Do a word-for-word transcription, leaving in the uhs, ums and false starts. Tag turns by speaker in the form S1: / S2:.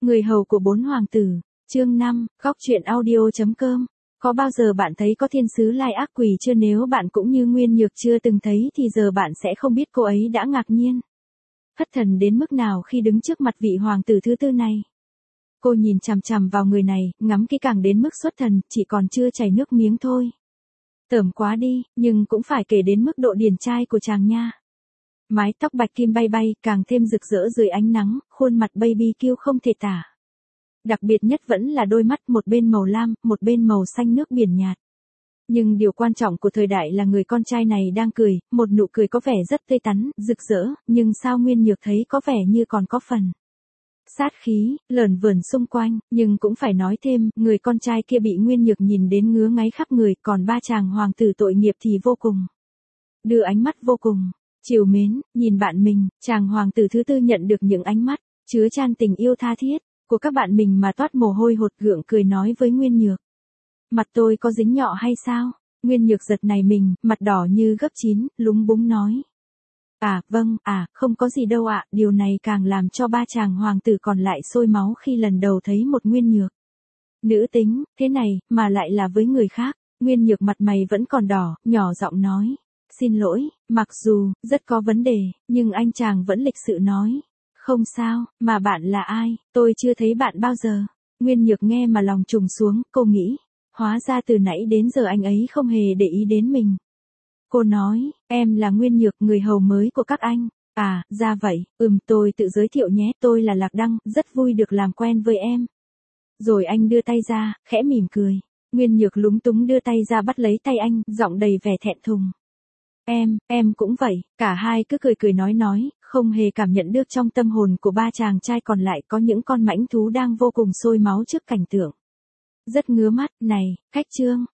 S1: Người hầu của bốn hoàng tử, chương năm, góc truyện audio.com. Có bao giờ bạn thấy có thiên sứ lai ác quỷ chưa? Nếu bạn cũng như Nguyên Nhược chưa từng thấy thì giờ bạn sẽ không biết cô ấy đã ngạc nhiên, thất thần đến mức nào khi đứng trước mặt vị hoàng tử thứ tư này. Cô nhìn chằm chằm vào người này, ngắm kỹ càng đến mức xuất thần, chỉ còn chưa chảy nước miếng thôi. Tởm quá đi, nhưng cũng phải kể đến mức độ điển trai của chàng nha. Mái tóc bạch kim bay bay, càng thêm rực rỡ dưới ánh nắng, khuôn mặt baby kiêu không thể tả. Đặc biệt nhất vẫn là đôi mắt, một bên màu lam, một bên màu xanh nước biển nhạt. Nhưng điều quan trọng của thời đại là người con trai này đang cười, một nụ cười có vẻ rất tươi tắn, rực rỡ, nhưng sao Nguyên Nhược thấy có vẻ như còn có phần sát khí, lởn vởn xung quanh, nhưng cũng phải nói thêm, người con trai kia bị Nguyên Nhược nhìn đến ngứa ngáy khắp người, còn ba chàng hoàng tử tội nghiệp thì vô cùng đưa ánh mắt vô cùng trìu mến, nhìn bạn mình. Chàng hoàng tử thứ tư nhận được những ánh mắt chứa chan tình yêu tha thiết của các bạn mình mà toát mồ hôi hột, gượng cười nói với Nguyên Nhược: "Mặt tôi có dính nhọ hay sao?" Nguyên Nhược giật nảy mình, mặt đỏ như gấp chín, lúng búng nói: "À, vâng, à, không có gì đâu ạ." Điều này càng làm cho ba chàng hoàng tử còn lại sôi máu khi lần đầu thấy một Nguyên Nhược nữ tính thế này, mà lại là với người khác. Nguyên Nhược mặt mày vẫn còn đỏ, nhỏ giọng nói: "Xin lỗi." Mặc dù rất có vấn đề, nhưng anh chàng vẫn lịch sự nói: "Không sao, mà bạn là ai? Tôi chưa thấy bạn bao giờ." Nguyên Nhược nghe mà lòng trùng xuống, cô nghĩ, hóa ra từ nãy đến giờ anh ấy không hề để ý đến mình. Cô nói: "Em là Nguyên Nhược, người hầu mới của các anh." "À, ra vậy, ừm, tôi tự giới thiệu nhé, tôi là Lạc Đăng, rất vui được làm quen với em." Rồi anh đưa tay ra, khẽ mỉm cười. Nguyên Nhược lúng túng đưa tay ra bắt lấy tay anh, giọng đầy vẻ thẹn thùng: "Em, em cũng vậy." Cả hai cứ cười cười nói nói, không hề cảm nhận được trong tâm hồn của ba chàng trai còn lại có những con mãnh thú đang vô cùng sôi máu trước cảnh tượng rất ngứa mắt này. Khách chương